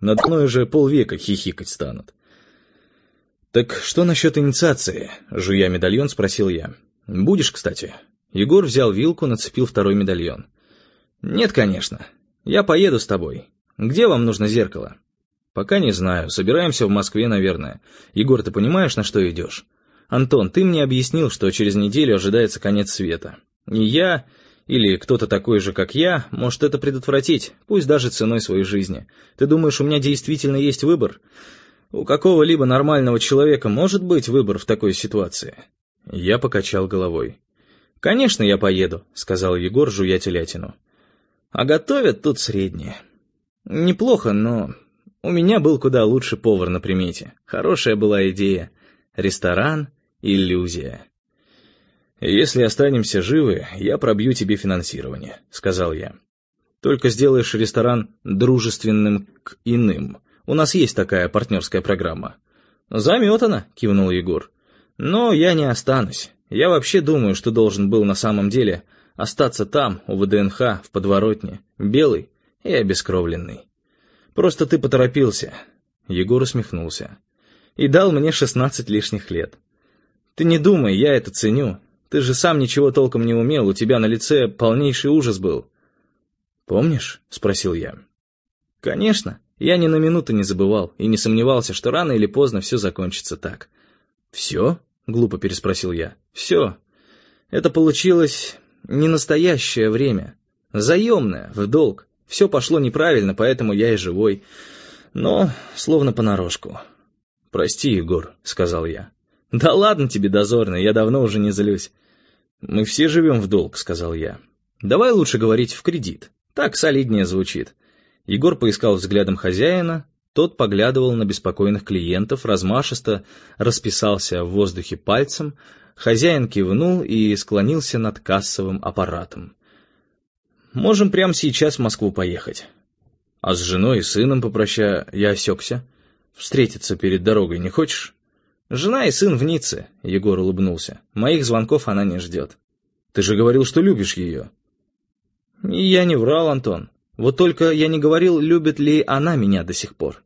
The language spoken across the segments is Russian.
Надо мной уже полвека хихикать станут. «Так что насчет инициации?» — жуя медальон, спросил я. «Будешь, кстати?» Егор взял вилку, нацепил второй медальон. «Нет, конечно. Я поеду с тобой. Где вам нужно зеркало?» «Пока не знаю. Собираемся в Москве, наверное. Егор, ты понимаешь, на что идешь?» «Антон, ты мне объяснил, что через неделю ожидается конец света. И я, или кто-то такой же, как я, может это предотвратить, пусть даже ценой своей жизни. Ты думаешь, у меня действительно есть выбор? У какого-либо нормального человека может быть выбор в такой ситуации?» Я покачал головой. «Конечно, я поеду», — сказал Егор, жуя телятину. «А готовят тут средние. Неплохо, но у меня был куда лучше повар на примете. Хорошая была идея. Ресторан — иллюзия». «Если останемся живы, я пробью тебе финансирование», — сказал я. «Только сделаешь ресторан дружественным к иным. У нас есть такая партнерская программа». «Заметано», — кивнул Егор. «Но я не останусь. Я вообще думаю, что должен был на самом деле остаться там, у ВДНХ, в подворотне, белый и обескровленный. Просто ты поторопился». Егор усмехнулся. «И дал мне 16 лишних лет. Ты не думай, я это ценю. Ты же сам ничего толком не умел, у тебя на лице полнейший ужас был». «Помнишь?» — спросил я. «Конечно. Я ни на минуту не забывал и не сомневался, что рано или поздно все закончится так». «Все?» — глупо переспросил я. «Все. Это получилось не настоящее время. Заемное, в долг. Все пошло неправильно, поэтому я и живой. Но словно понарошку». «Прости, Егор», — сказал я. «Да ладно тебе, дозорный, я давно уже не злюсь». «Мы все живем в долг», — сказал я. «Давай лучше говорить в кредит. Так солиднее звучит». Егор поискал взглядом хозяина, тот поглядывал на беспокойных клиентов, размашисто расписался в воздухе пальцем, хозяин кивнул и склонился над кассовым аппаратом. «Можем прямо сейчас в Москву поехать». «А с женой и сыном попрощаю», я осекся. «Встретиться перед дорогой не хочешь?» «Жена и сын в Ницце», — Егор улыбнулся. «Моих звонков она не ждет». «Ты же говорил, что любишь ее». «И я не врал, Антон. Вот только я не говорил, любит ли она меня до сих пор».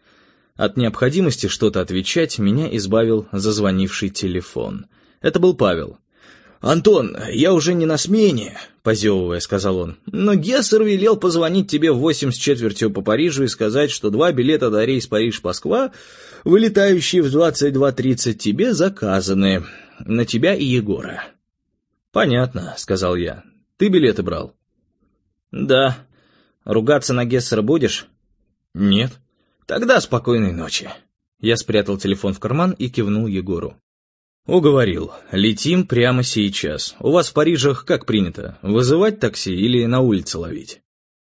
От необходимости что-то отвечать меня избавил зазвонивший телефон. Это был Павел. «Антон, я уже не на смене», — позевывая, сказал он. «Но Гессер велел позвонить тебе в 8:15 по Парижу и сказать, что 2 билета на рейс Париж-Москва, вылетающие в 22:30, тебе заказаны. На тебя и Егора». «Понятно», — сказал я. «Ты билеты брал?» «Да. Ругаться на Гессера будешь?» «Нет». «Тогда спокойной ночи». Я спрятал телефон в карман и кивнул Егору. «Уговорил. Летим прямо сейчас. У вас в Париже как принято? Вызывать такси или на улице ловить?»